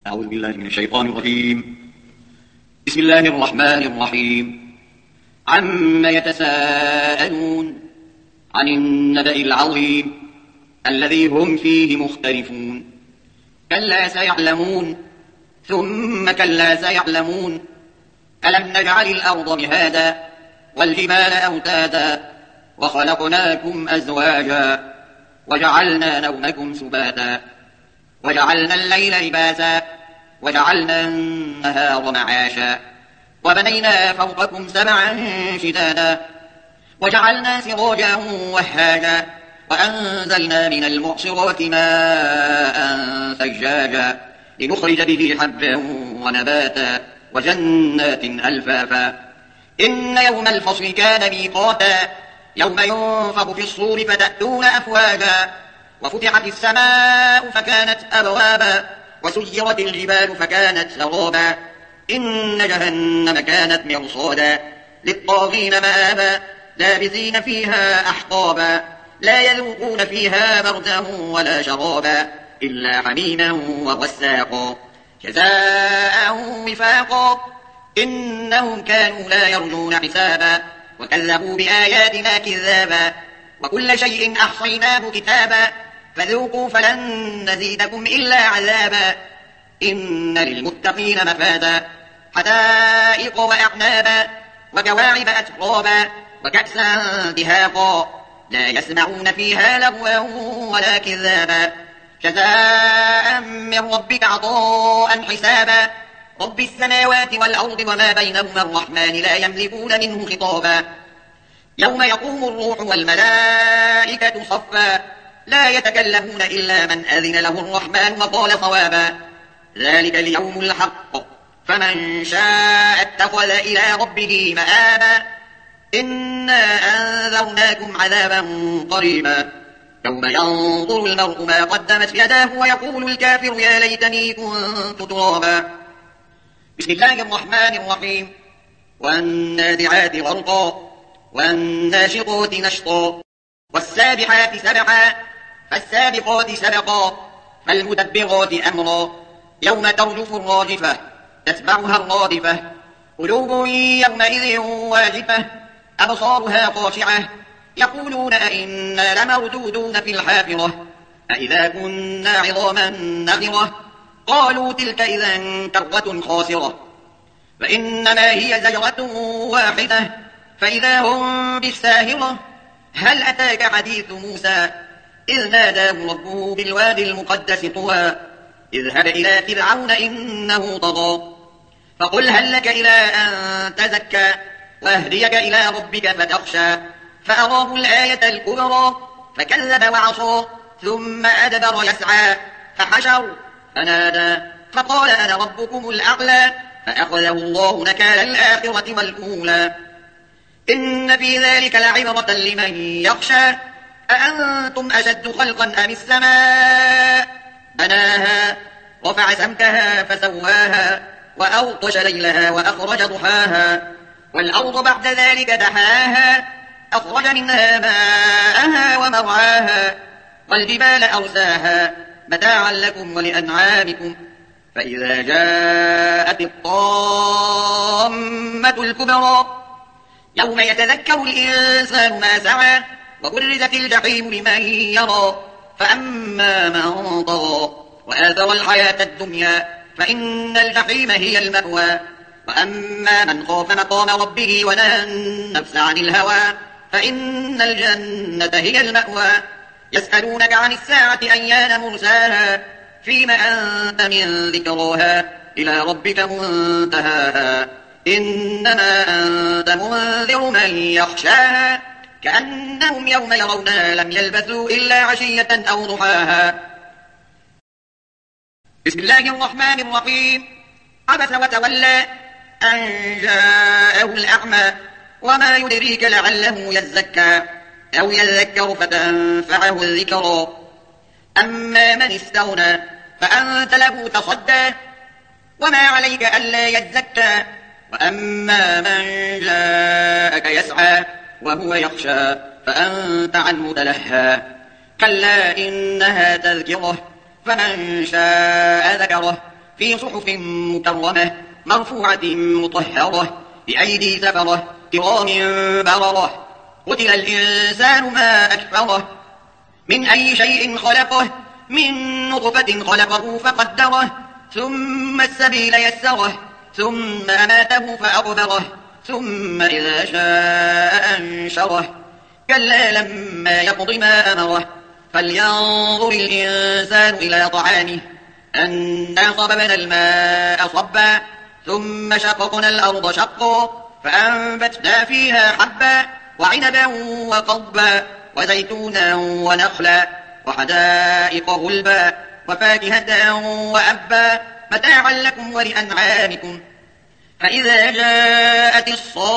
أعوذ بالله من الشيطان الرجيم. بسم الله الرحمن الرحيم. عما يتساءلون عن النبأ العظيم الذي هم فيه مختلفون. كلا سيعلمون ثم كلا سيعلمون. ألم نجعل الأرض مهادا والجبال أوتادا وخلقناكم أزواجا وجعلنا نومكم سباتا وجعلنا الليل لباسا وجعلنا النهار معاشا وبنينا فوقكم سبعا شدادا وجعلنا سراجا وهاجا وأنزلنا من المعصرات ماء ثجاجا لنخرج به حبا ونباتا وجنات ألفافا. إن يوم الفصل كان ميقاتا يوم ينفخ في الصور فتأتون أفواجا وفتحت السماء فكانت أبوابا وسيرت الجبال فكانت سرابا إن جهنم كانت مرصادا للطاغين مآبا لابثين فيها أحقابا لا يذوقون فيها بردا ولا شرابا إلا حميما وغساقا جزاء وفاقا إنهم كانوا لا يرجون حسابا وكذبوا بآياتنا كذابا وكل شيء أحصيناه كتابا فذوقوا فلن نزيدكم إلا عذابا إن للمتقين مفازا حدائق وأعنابا وكواعب أترابا وكأسا دهاقا لا يسمعون فيها لغوا ولا كذابا جزاء من ربك عطاء حسابا رب السماوات والأرض وما بينهما الرحمن لا يملكون منه خطابا يوم يقوم الروح والملائكة صفا لا يتكلمون إلا من أذن له الرحمن وقال صوابا ذلك اليوم الحق فمن شاء اتخذ إلى ربه مآبا إنا أنذرناكم عذابا قريبا يوم ينظر المرء ما قدمت يداه ويقول الكافر يا ليتني كنت ترابا. بسم الله الرحمن الرحيم. والنازعات غرقا والناشطات نشطا والسابحات سبحا فالسابقات سبقا فالمدبرات أمرا يوم ترجف الراجفة تتبعها الرادفة قلوب يومئذ واجفة أبصارها خاشعة يقولون أئنا لمردودون في الحافرة أئذا كنا عظاما نخرة قالوا تلك إذا كرة خاسرة فإنما هي زجرة واحدة فإذا هم بالساهرة هل أتاك حديث موسى إذ ناداه ربه بالوادي المقدس طوى اذهب إلى فرعون إنه طغى فقل هل لك إلى أن تزكى وأهديك إلى ربك فتخشى فأراه الآية الكبرى فكذب وعصى ثم أدبر يسعى فحشر فنادى فقال أنا ربكم الأعلى فأخذه الله نكال الآخرة والأولى إن في ذلك لعبرة لمن يخشى أأنتم أشد خلقا أم السماء بناها رفع سمكها فسواها وأغطش ليلها وأخرج ضحاها والأرض بعد ذلك دحاها أخرج منها ماءها ومرعاها والجبال أرساها متاعا لكم ولأنعامكم فإذا جاءت الطامة الكبرى يوم يتذكر الإنسان ما سعى وبرزت الجحيم لمن يرى فأما من طغى وآثر الحياة الدنيا فإن الجحيم هي المأوى وأما من خاف مقام ربه ونهى النفس عن الهوى فإن الجنة هي المأوى يسألونك عن الساعة أيان مرساها فيما أنت من ذكراها إلى ربك منتهاها إنما أنت منذر من يخشاها كأنهم يوم يرونها لم يلبثوا إلا عشية أو ضحاها. بسم الله الرحمن الرحيم. عبس وتولى أن جاءه الأعمى وما يدريك لعله يزكى أو يذكر فتنفعه الذكرى أما من استغنى فأنت له تصدى وما عليك ألا يزكى وأما من جاءك يسعى وهو يخشى فأنت عنه تلهى كلا إنها تذكرة فمن شاء ذكره في صحف مكرمة مرفوعة مطهرة بأيدي سفرة كرام بررة. قتل الإنسان ما أكفره من أي شيء خلقه من نطفة خلقه فقدره ثم السبيل يسره ثم أماته فأقبره ثم إذا شاء أنشره كلا لما يقض ما أمره فلينظر الإنسان إلى طعامه أنا صببنا الماء صبا ثم شققنا الأرض شقا فأنبتنا فيها حبا وعنبا وقضبا وزيتونا ونخلا وحدائق غلبا وفاكهة وأبا متاعا لكم ولأنعامكم. فإذا جاءت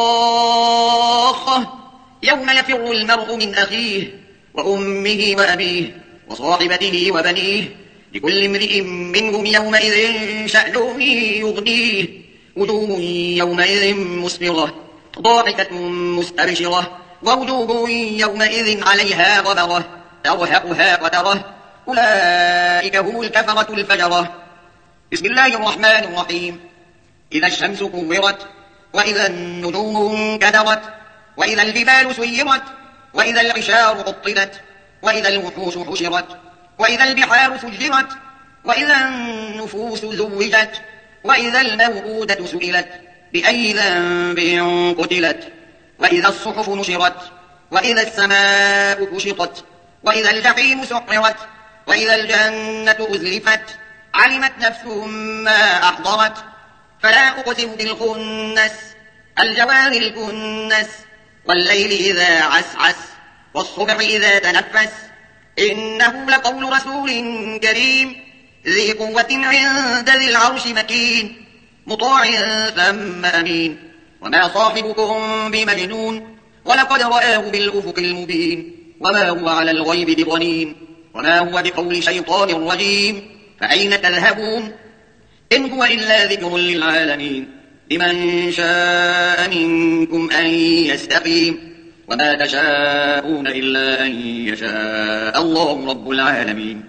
الصاخة يوم يفر المرء من أخيه وأمه وأبيه وصاحبته وبنيه لكل امرئ منهم يومئذ شأن يغنيه وجوه يومئذ مسفرة ضاحكة مستبشرة ووجوه يومئذ عليها غبرة ترهقها قترة أولئك هم الكفرة الفجرة. بسم الله الرحمن الرحيم. إذا الشمس كورت وإذا النجوم انكدرت وإذا الجبال سيرت وإذا العشار عطلت وإذا الوحوش حشرت وإذا البحار سجرت وإذا النفوس زوجت وإذا الموءودة سئلت بأي ذنب قتلت وإذا الصحف نشرت وإذا السماء كشطت وإذا الجحيم سعرت وإذا الجنة أزلفت علمت نفس ما أحضرت فلا أقسم بالخنس الجوار الكنس والليل إذا عسعس والصبح إذا تنفس إنه لقول رسول كريم ذي قوة عند ذي العرش مكين مطاع ثم أمين وما صاحبكم بمجنون ولقد رآه بالأفق المبين وما هو على الغيب بضنين وما هو بقول شيطان رجيم فأين تذهبون إن هو إلا ذكر للعالمين لمن شاء منكم أن يستقيم وما تشاءون إلا أن يشاء الله رب العالمين.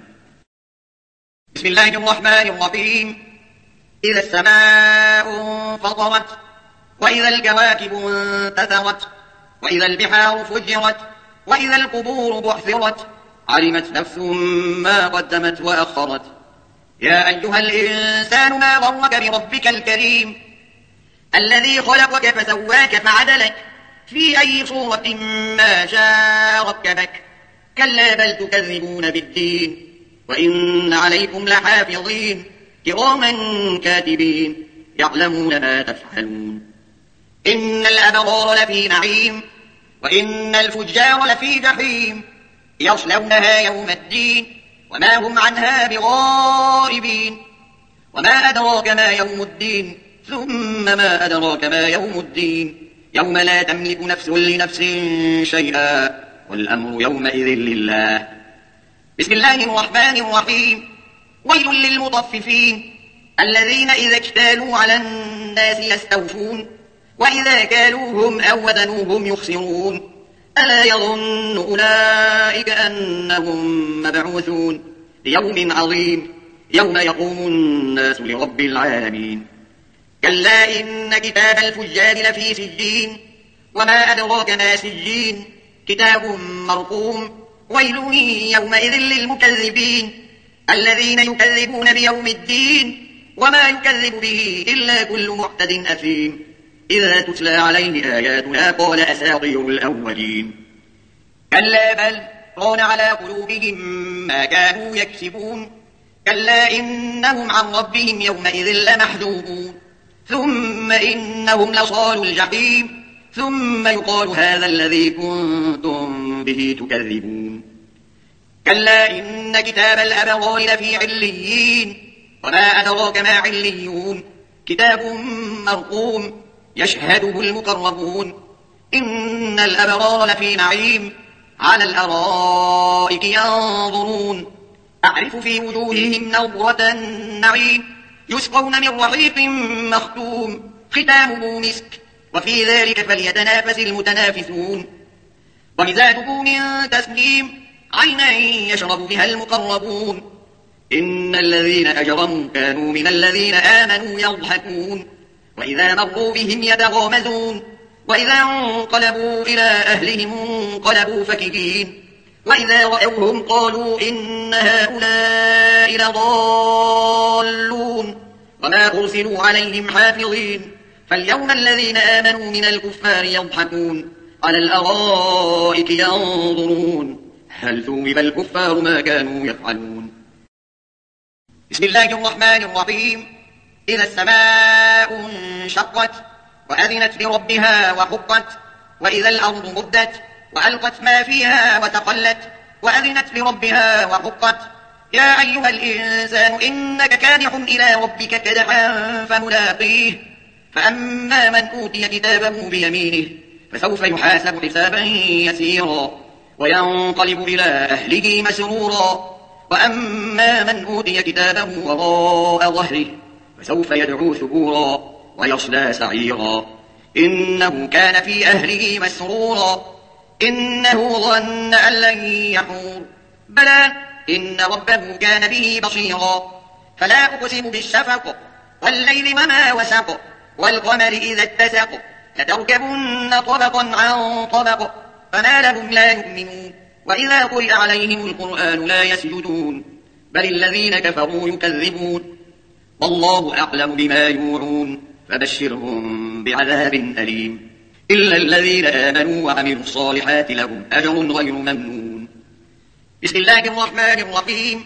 بسم الله الرحمن الرحيم. إذا السماء انفطرت وإذا الكواكب انتثرت وإذا البحار فجرت وإذا القبور بعثرت علمت نفس ما قدمت وأخرت. يا أيها الإنسان ما غرك بربك الكريم الذي خلقك فسواك فعدلك في أي صورة ما شاء ركبك كلا بل تكذبون بالدين وإن عليكم لحافظين كراما كاتبين يعلمون ما تفعلون. إن الأبرار لفي نعيم وإن الفجار لفي جحيم يصلونها يوم الدين وما هم عنها بغائبين. وما أدراك ما يوم الدين ثم ما أدراك ما يوم الدين يوم لا تملك نفس لنفس شيئا والأمر يومئذ لله. بسم الله الرحمن الرحيم. ويل للمطففين الذين إذا اكتالوا على الناس يستوفون وإذا كالوهم أو وزنوهم يخسرون ألا يظن أولئك أنهم مبعوثون ليوم عظيم يوم يقوم الناس لرب العالمين. كلا إن كتاب الفجار لفي سجين وما أدراك ما سجين كتاب مرقوم ويل يومئذ للمكذبين الذين يكذبون بيوم الدين وما يكذب به إلا كل معتد أثيم إذا تتلى عليه آياتنا قال أساطير الأولين. كلا بل ران على قلوبهم ما كانوا يكسبون كلا إنهم عن ربهم يومئذ لمحجوبون ثم إنهم لصالوا الجحيم ثم يقال هذا الذي كنتم به تكذبون. كلا إن كتاب الأبرار لفي عليين وما أدراك ما عليون كتاب مرقوم يشهده المقربون. إن الأبرار لفي نعيم على الأرائك ينظرون أعرف في وجوههم نظرة النعيم يسقون من رحيق مختوم ختامه مسك وفي ذلك فليتنافس المتنافسون. ومزاجه من تسنيم عينا يشرب بها المقربون. إن الذين أجرموا كانوا من الذين آمنوا يضحكون وإذا مروا بهم يتغامزون وإذا انقلبوا إلى أهلهم انقلبوا فكهين وإذا رأوهم قالوا إن هؤلاء لضالون وما أرسلوا عليهم حافظين فاليوم الذين آمنوا من الكفار يضحكون على الأرائك ينظرون هل ثوب الكفار ما كانوا يفعلون. بسم الله الرحمن الرحيم. إذا السماء انشقت وأذنت لربها وحقت وإذا الأرض مدت وألقت ما فيها وتقلت وأذنت لربها وحقت يا أيها الإنسان إنك كادح إلى ربك كدحا فملاقيه فأما من أوتي كتابه بيمينه فسوف يحاسب حسابا يسيرا وينقلب إلى أهله مسرورا وأما من أوتي كتابه وراء ظهره فسوف يدعو ثبورا ويصلى سعيرا إنه كان في أهله مسرورا إنه ظن أن لن يحور بلى إن ربه كان به بصيرا فلا أقسم بالشفق والليل وما وسق والقمر إذا اتسق لتركبن طبقا عن طبق فما لهم لا يؤمنون وإذا قرئ عليهم القرآن لا يسجدون بل الذين كفروا يكذبون والله أعلم بما يوعون فبشرهم بعذاب أليم إلا الذين آمنوا وعملوا الصالحات لهم أجر غير ممنون. بسم الله الرحمن الرحيم.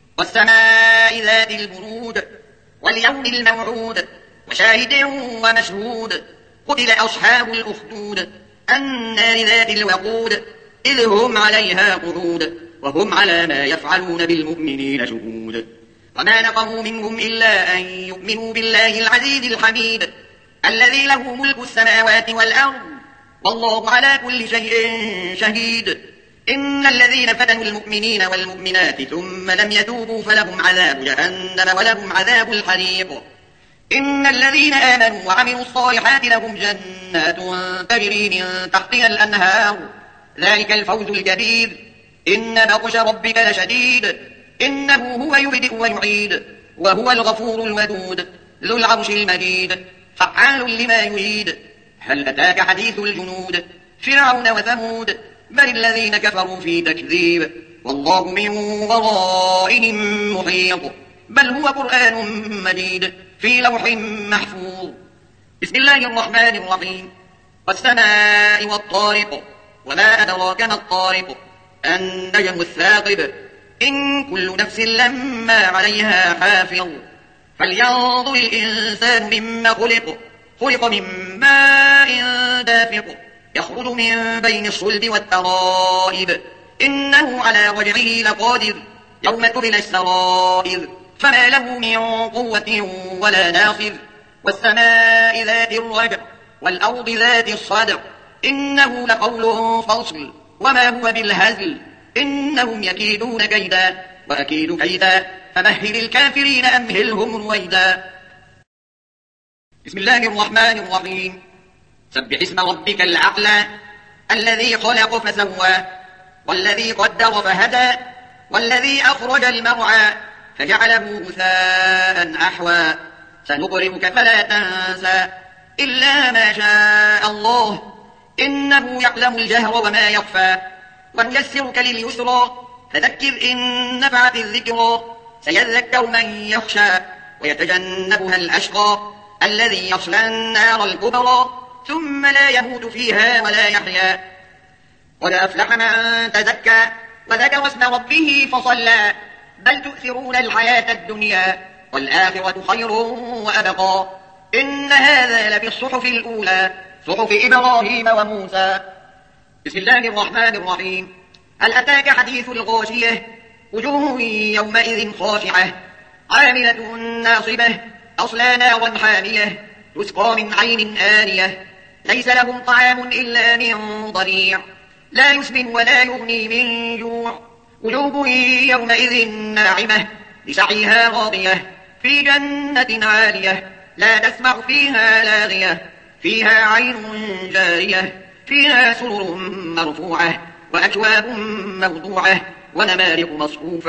والسماء ذات البروج واليوم الموعود وشاهد ومشهود قتل أصحاب الأخدود النار ذات الوقود إذ هم عليها قعود وهم على ما يفعلون بالمؤمنين شهود وما نقموا منهم إلا أن يؤمنوا بالله العزيز الحميد الذي له ملك السماوات والأرض والله على كل شيء شهيد إن الذين فتنوا المؤمنين والمؤمنات ثم لم يتوبوا فلهم عذاب جهنم ولهم عذاب الحريق إن الذين آمنوا وعملوا الصالحات لهم جنات تجري من تحتها الأنهار ذلك الفوز الكبير إن بطش ربك لشديد إنه هو يبدئ ويعيد وهو الغفور الودود ذو العرش المجيد فعال لما يريد هل أتاك حديث الجنود فرعون وثمود بل الذين كفروا في تكذيب والله من ورائهم محيط بل هو قرآن مجيد في لوح محفوظ. بسم الله الرحمن الرحيم. والسماء والطارق وما أدراك ما الطارق النجم الثاقب إن كل نفس لما عليها حافظ فلينظر الإنسان مما خلق من ماء دافق يخرج من بين الصلب والترائب إنه على رجعه لقادر يوم تبلى السرائر فما له من قوة ولا ناصر والسماء ذات الرجع والأرض ذات الصدع إنه لقول فصل وما هو بالهزل إنهم يكيدون كيدا وأكيد كيدا فمهل الكافرين أمهلهم رويدا. بسم الله الرحمن الرحيم. سبح اسم ربك الأعلى الذي خلق فسوى والذي قدر فهدى والذي أخرج المرعى فجعله غثاء أحوى سنقرئك فلا تنسى إلا ما شاء الله إنه يعلم الجهر وما يخفى ونيسرك لليسرى فذكر إن نفعت الذكرى سيذكر من يخشى ويتجنبها الأشقى الذي يصلى النار الكبرى ثم لا يموت فيها ولا يحيا قد أفلح من تزكى وذكر اسم ربه فصلى بل تؤثرون الحياة الدنيا والآخرة خير وأبقى إن هذا لفي الصحف الأولى صحف إبراهيم وموسى. بسم الله الرحمن الرحيم. هل أتاك حديث الغاشية وجوه يومئذ خاشعة عاملة ناصبة تصلى نارا حامية تسقى من عين آنية ليس لهم طعام إلا من ضريع لا يسمن ولا يغني من جوع وجوه يومئذ ناعمة لسعيها راضية في جنة عالية لا تسمع فيها لاغية فيها عين جارية فيها سرر مرفوعة وأكواب موضوعة ونمارق مصفوفة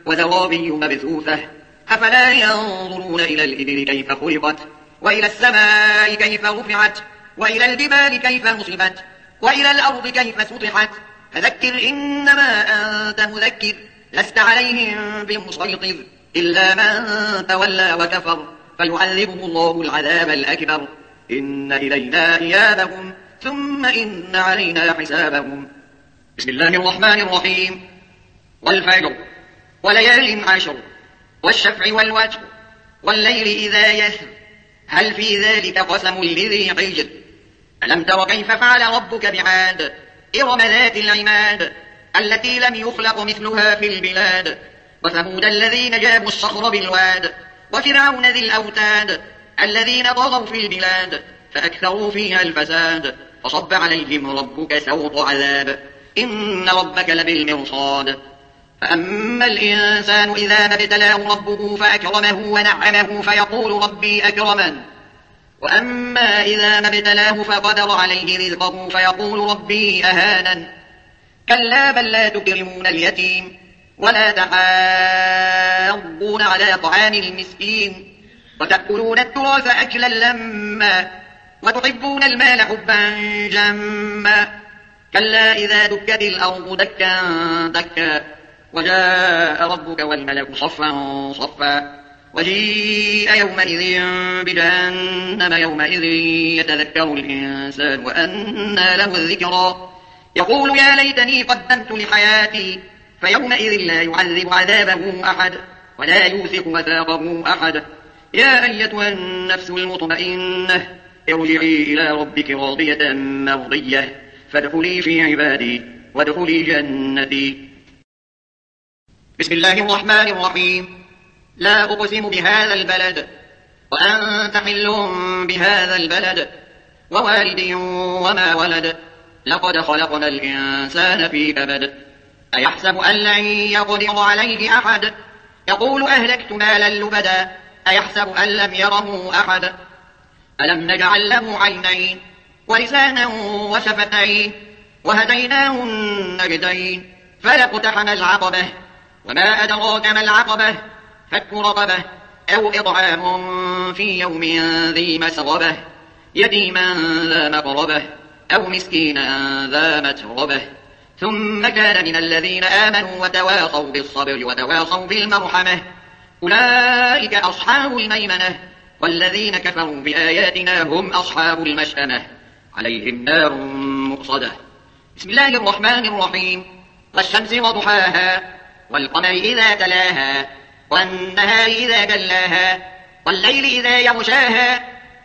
وزرابي مبثوثة أفلا ينظرون إلى الإبل كيف خلقت وإلى السماء كيف رفعت وإلى الجبال كيف نصبت وإلى الأرض كيف سطحت فذكر إنما أنت مذكر لست عليهم بمسيطر إلا من تولى وكفر فيعذبه الله العذاب الأكبر إن إلينا إيابهم ثم إن علينا حسابهم. بسم الله الرحمن الرحيم. والفجر وليال عشر والشفع والوتر والليل إذا يسر هل في ذلك قسم لذي حجر ألم تر كيف فعل ربك بعاد إرم ذات العماد التي لم يخلق مثلها في البلاد وثمود الذين جابوا الصخر بالواد وفرعون ذي الأوتاد الذين طغوا في البلاد فأكثروا فيها الفساد فصب عليهم ربك سوط عذاب إن ربك لبالمرصاد. فأما الإنسان إذا ما ابتلاه ربه فأكرمه ونعمه فيقول ربي أكرمن وأما إذا ما ابتلاه فقدر عليه رزقه فيقول ربي أهانن كلا بل لا تكرمون اليتيم ولا تحاضون على طعام المسكين وتأكلون التراث أكلا لما وتحبون المال حبا جما كلا إذا دكت الأرض دكا دكا وجاء ربك والملك صفا صفا وجيء يومئذ بجهنم يومئذ يتذكر الإنسان وأنى له الذكرى يقول يا ليتني قدمت لحياتي فيومئذ لا يعذب عذابه أحد ولا يوثق وثاقه أحد يا أيتها النفس المطمئنة ارجعي إلى ربك راضية مرضية فادخلي في عبادي وادخلي جنتي. بسم الله الرحمن الرحيم. لا أقسم بهذا البلد وأنت حل بهذا البلد ووالد وما ولد لقد خلقنا الإنسان في كبد أيحسب أن لن يقدر عليه أحد يقول أهلكت مالا لبدا أيحسب أن لم يره أحد ألم نجعل له عينين ولسانا وشفتين وهديناه النجدين فلاقتحم العقبة وما أدراك ما العقبة فك رقبة أو إطعام في يوم ذي مسغبة يتيما ذا مقربة أو مسكينا ذا متربة ثم كان من الذين آمنوا وتواصوا بالصبر وتواصوا بالمرحمة أولئك أصحاب الميمنة والذين كفروا بآياتنا هم أصحاب المشأمة عليهم نار مؤصدة. بسم الله الرحمن الرحيم. والشمس وضحاها والقمر إذا تلاها والنهار إذا جلاها والليل إذا يغشاها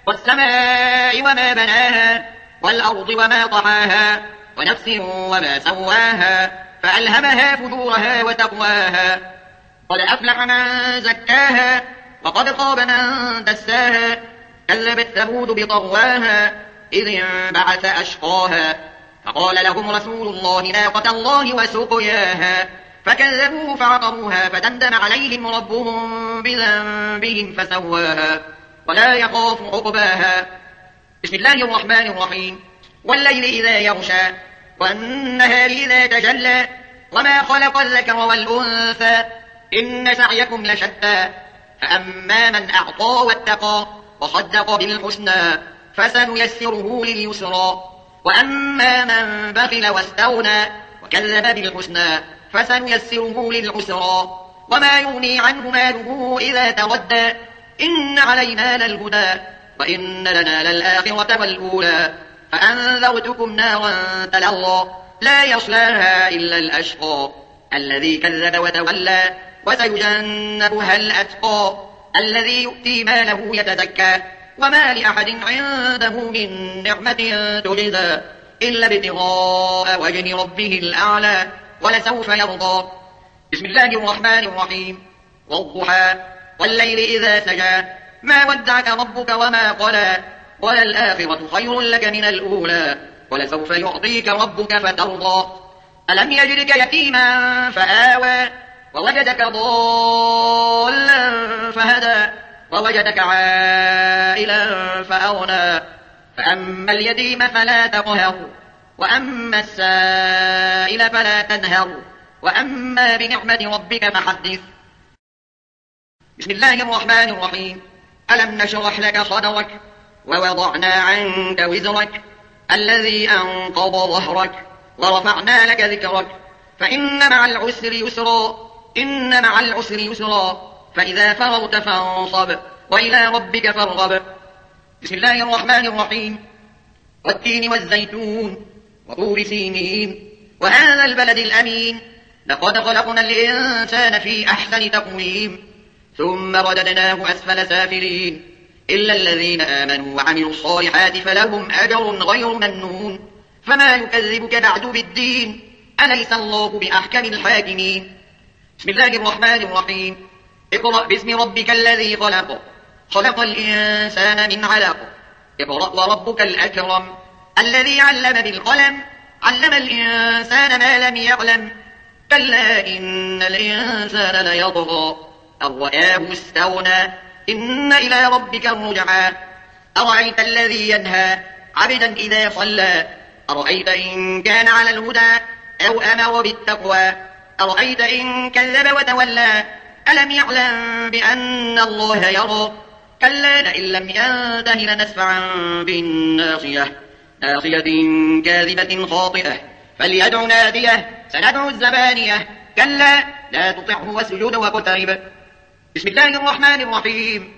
والسماء وما بناها والأرض وما طحاها ونفس وما سواها فألهمها فجورها وتقواها قد أفلح من زكاها وقد خاب من دساها كذبت ثمود بطغواها إذ انبعث أشقاها فقال لهم رسول الله ناقة الله وسقياها فكذبوه فعقروها فدمدم عليهم ربهم بذنبهم فسواها ولا يخاف عقباها. بسم الله الرحمن الرحيم. والليل إذا يغشى والنهار إذا تجلى وما خلق الذكر والأنثى إن سعيكم لشتى فأما من أعطى واتقى وصدق بالحسنى فسنيسره لليسرى وأما من بخل واستغنى وكذب بالحسنى فسنيسره للعسرى وما يغني عنه ماله إذا تردى إن علينا للهدى وإن لنا للآخرة والأولى فأنذرتكم نارا تلظى لا يصلاها إلا الأشقى الذي كذب وتولى وسيجنبها الأتقى الذي يؤتي ماله يتزكى وما لأحد عنده من نعمة تجزى إلا ابتغاء وجه ربه الأعلى ولسوف يرضى. بسم الله الرحمن الرحيم. والضحى والليل إذا سجى ما ودعك ربك وما قلى وللآخرة خير لك من الأولى ولسوف يعطيك ربك فترضى. ألم يجدك يتيما فآوى ووجدك ضالا فهدى ووجدك عائلا فأغنى فأما اليتيم فلا تقهر وأما السائل فلا تنهر وأما بنعمة ربك فحدث. بسم الله الرحمن الرحيم. ألم نشرح لك صدرك ووضعنا عنك وزرك الذي أنقض ظهرك ورفعنا لك ذكرك فإن مع العسر يسرا إن مع العسر يسرا فإذا فرغت فانصب وإلى ربك فارغب. بسم الله الرحمن الرحيم. والتين والزيتون وطور سينين وهذا البلد الأمين لقد خلقنا الإنسان في أحسن تقويم ثم رددناه أسفل سافلين إلا الذين آمنوا وعملوا الصالحات فلهم أجر غير ممنون فما يكذبك بعد بالدين أليس الله بأحكم الحاكمين. بسم الله الرحمن الرحيم. اقرأ باسم ربك الذي خلق خلق الإنسان من علق اقرأ وربك الأكرم الذي علم بالقلم علم الإنسان ما لم يعلم كلا إن الإنسان ليطغى أن رآه استغنى إن إلى ربك الرجعى أرأيت الذي ينهى عبدا إذا صلى أرأيت إن كان على الهدى أو أمر بالتقوى أرأيت إن كذب وتولى ألم يعلم بأن الله يرى كلا لئن لم ينته لنسفعا بالناصية ناصية كاذبة خاطئة فليدع ناديه سندع الزبانية كلا لا تطعه واسجد واقترب. بسم الله الرحمن الرحيم.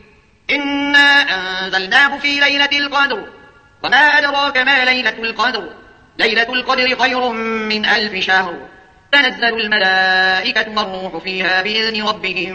إنا أنزلناه في ليلة القدر وما أدراك ما ليلة القدر ليلة القدر خير من 1000 شهر تنزل الملائكة والروح فيها بإذن ربهم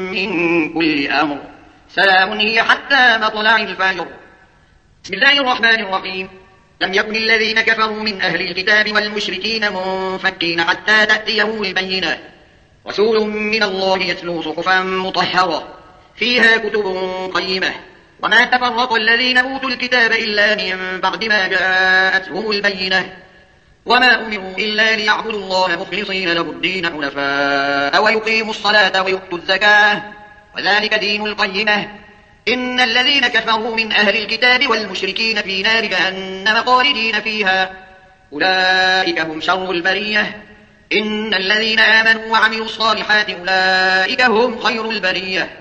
من كل أمر سلام هي حتى مطلع الفجر. بسم الله الرحمن الرحيم. لم يكن الذين كفروا من أهل الكتاب والمشركين منفكين حتى تأتيهم البينة رسول من الله يتلو صحفا مطهرة فيها كتب قيمة وما تفرق الذين أوتوا الكتاب إلا من بعد ما جاءتهم البينة وما أمروا إلا ليعبدوا الله مخلصين له الدين حنفاء ويقيموا الصلاة ويؤتوا الزكاة وذلك دين القيمة إن الذين كفروا من أهل الكتاب والمشركين في نار جهنم خالدين فيها أولئك هم شر البرية إن الذين آمنوا وعملوا الصالحات أولئك هم خير البرية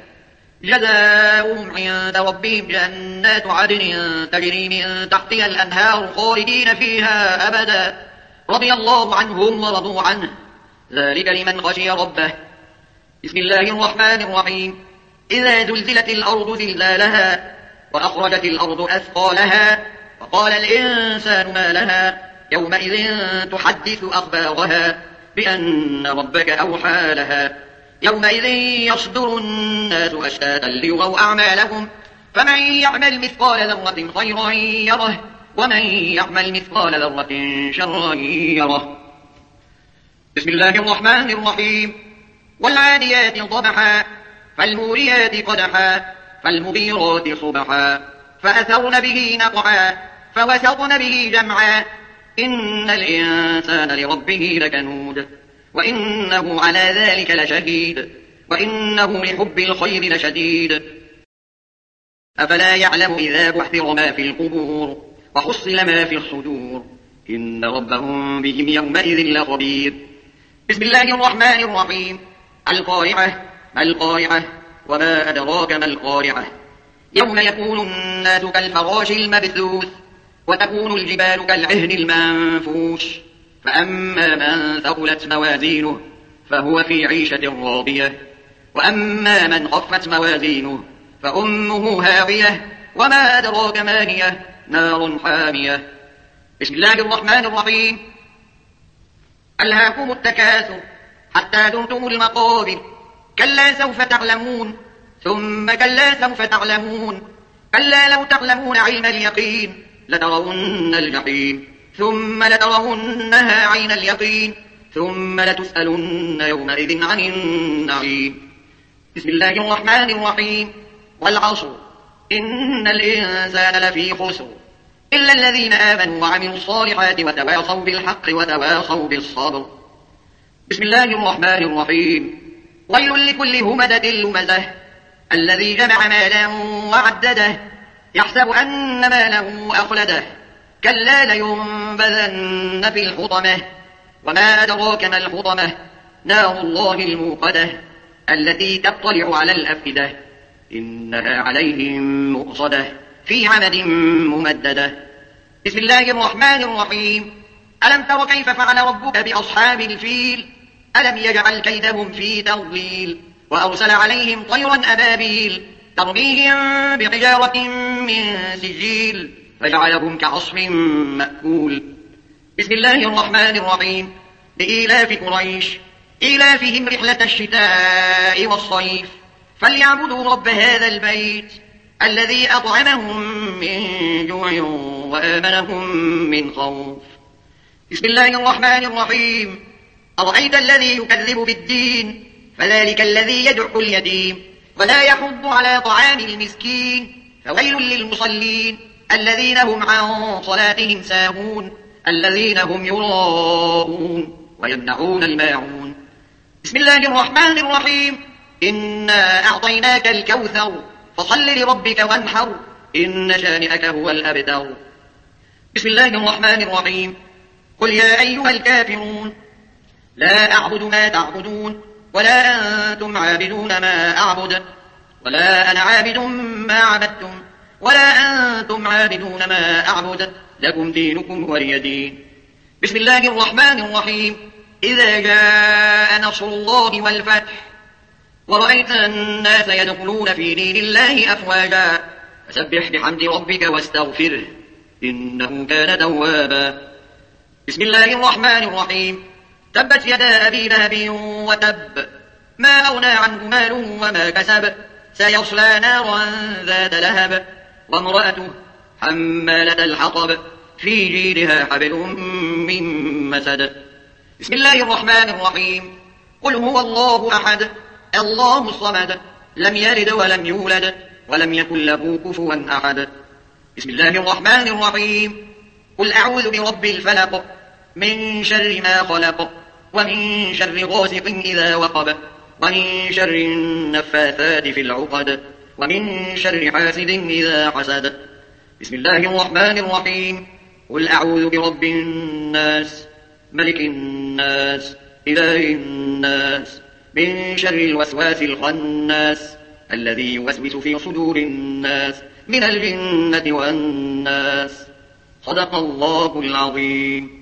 جزاؤهم عند ربهم جنات عدن تجري من تحتها الأنهار خالدين فيها أبدا رضي الله عنهم ورضوا عنه ذلك لمن خشي ربه. بسم الله الرحمن الرحيم. إذا زلزلت الأرض زلزالها وأخرجت الأرض أثقالها وقال الإنسان ما لها يومئذ تحدث أخبارها بأن ربك أوحى لها يومئذ يصدر الناس أشتاتا ليروا أعمالهم فمن يعمل مثقال ذرة خيرا يره ومن يعمل مثقال ذرة شرا يره. بسم الله الرحمن الرحيم. والعاديات ضبحا فالموريات قدحا فالمغيرات صبحا فأثرن به نقعا فوسطن به جمعا إن الإنسان لربه لكنود وإنه على ذلك لشهيد وإنه لحب الخير لشديد أفلا يعلم إذا بحثر ما في القبور وحصل ما في الصدور إن ربهم بهم يومئذ لخبير. بسم الله الرحمن الرحيم. القارعة ما القارعة وما أدراك ما القارعة يوم يكون الناس كالفراش المبثوث وتكون الجبال كالعهن المنفوش فأما من ثقلت موازينه فهو في عيشة راضية وأما من خفت موازينه فأمه هاوية وما أدراك ما هي نار حامية. بسم الله الرحمن الرحيم. ألهاكم التكاثر حتى زرتم المقابر كلا سوف تعلمون ثم كلا سوف تعلمون كلا لو تعلمون علم اليقين لترون الجحيم ثم لترونها عين اليقين ثم لتسألن يومئذ عن النعيم. بسم الله الرحمن الرحيم. والعصر إن الإنسان لفي خسر إلا الذين آمنوا وعملوا الصالحات وتواصوا بالحق وتواصوا بالصبر. بسم الله الرحمن الرحيم. ويل لكل همزة لمزة الذي جمع مالا وعدده يحسب أن ماله أخلده كلا لينبذن في الحطمة وما أدراك ما الحطمة نار الله الموقدة التي تطلع على الأفئدة إنها عليهم مؤصدة في عمد ممددة. بسم الله الرحمن الرحيم. ألم تر كيف فعل ربك بأصحاب الفيل ألم يجعل كيدهم في تضليل وأرسل عليهم طيرا أبابيل ترميهم بحجارة من سجيل فجعلهم كعصف مأكول. بسم الله الرحمن الرحيم. لإيلاف قريش إيلافهم رحلة الشتاء والصيف فليعبدوا رب هذا البيت الذي أطعمهم من جوع وآمنهم من خوف. بسم الله الرحمن الرحيم. أرأيت الذي يكذب بالدين فذلك الذي يدعو اليتيم ولا يحض على طعام المسكين فويل للمصلين الذين هم عن صلاتهم ساهون الذين هم يراءون ويمنعون الماعون. بسم الله الرحمن الرحيم. إنا أعطيناك الكوثر فصل لربك وانحر إن شانئك هو الأبتر. بسم الله الرحمن الرحيم. قل يا أيها الكافرون لا أعبد ما تعبدون ولا أنتم عابدون ما أعبد ولا أنا عابد ما عبدتم ولا أنتم عابدون ما أعبد لكم دينكم ولي دين. بسم الله الرحمن الرحيم. إذا جاء نصر الله والفتح ورأيت الناس يدخلون في دين الله أفواجا فسبح بحمد ربك واستغفره إنه كان توابا. بسم الله الرحمن الرحيم. تبت يدا أبي لهب وتب ما أغنى عنه ماله وما كسب سيصلى نارا ذات لهب وامرأته حمالة الحطب في جيدها حبل من مسد. بسم الله الرحمن الرحيم. قل هو الله أحد الله الصمد لم يلد ولم يولد ولم يكن له كفوا أحد. بسم الله الرحمن الرحيم. قل أعوذ برب الفلق من شر ما خلق ومن شر غاسق إذا وقب ومن شر النفاثات في العقد ومن شر حاسد إذا حسد. بسم الله الرحمن الرحيم. قل أعوذ برب الناس ملك الناس إله الناس من شر الوسواس الخناس الذي يوسوس في صدور الناس من الجنة والناس. صدق الله العظيم.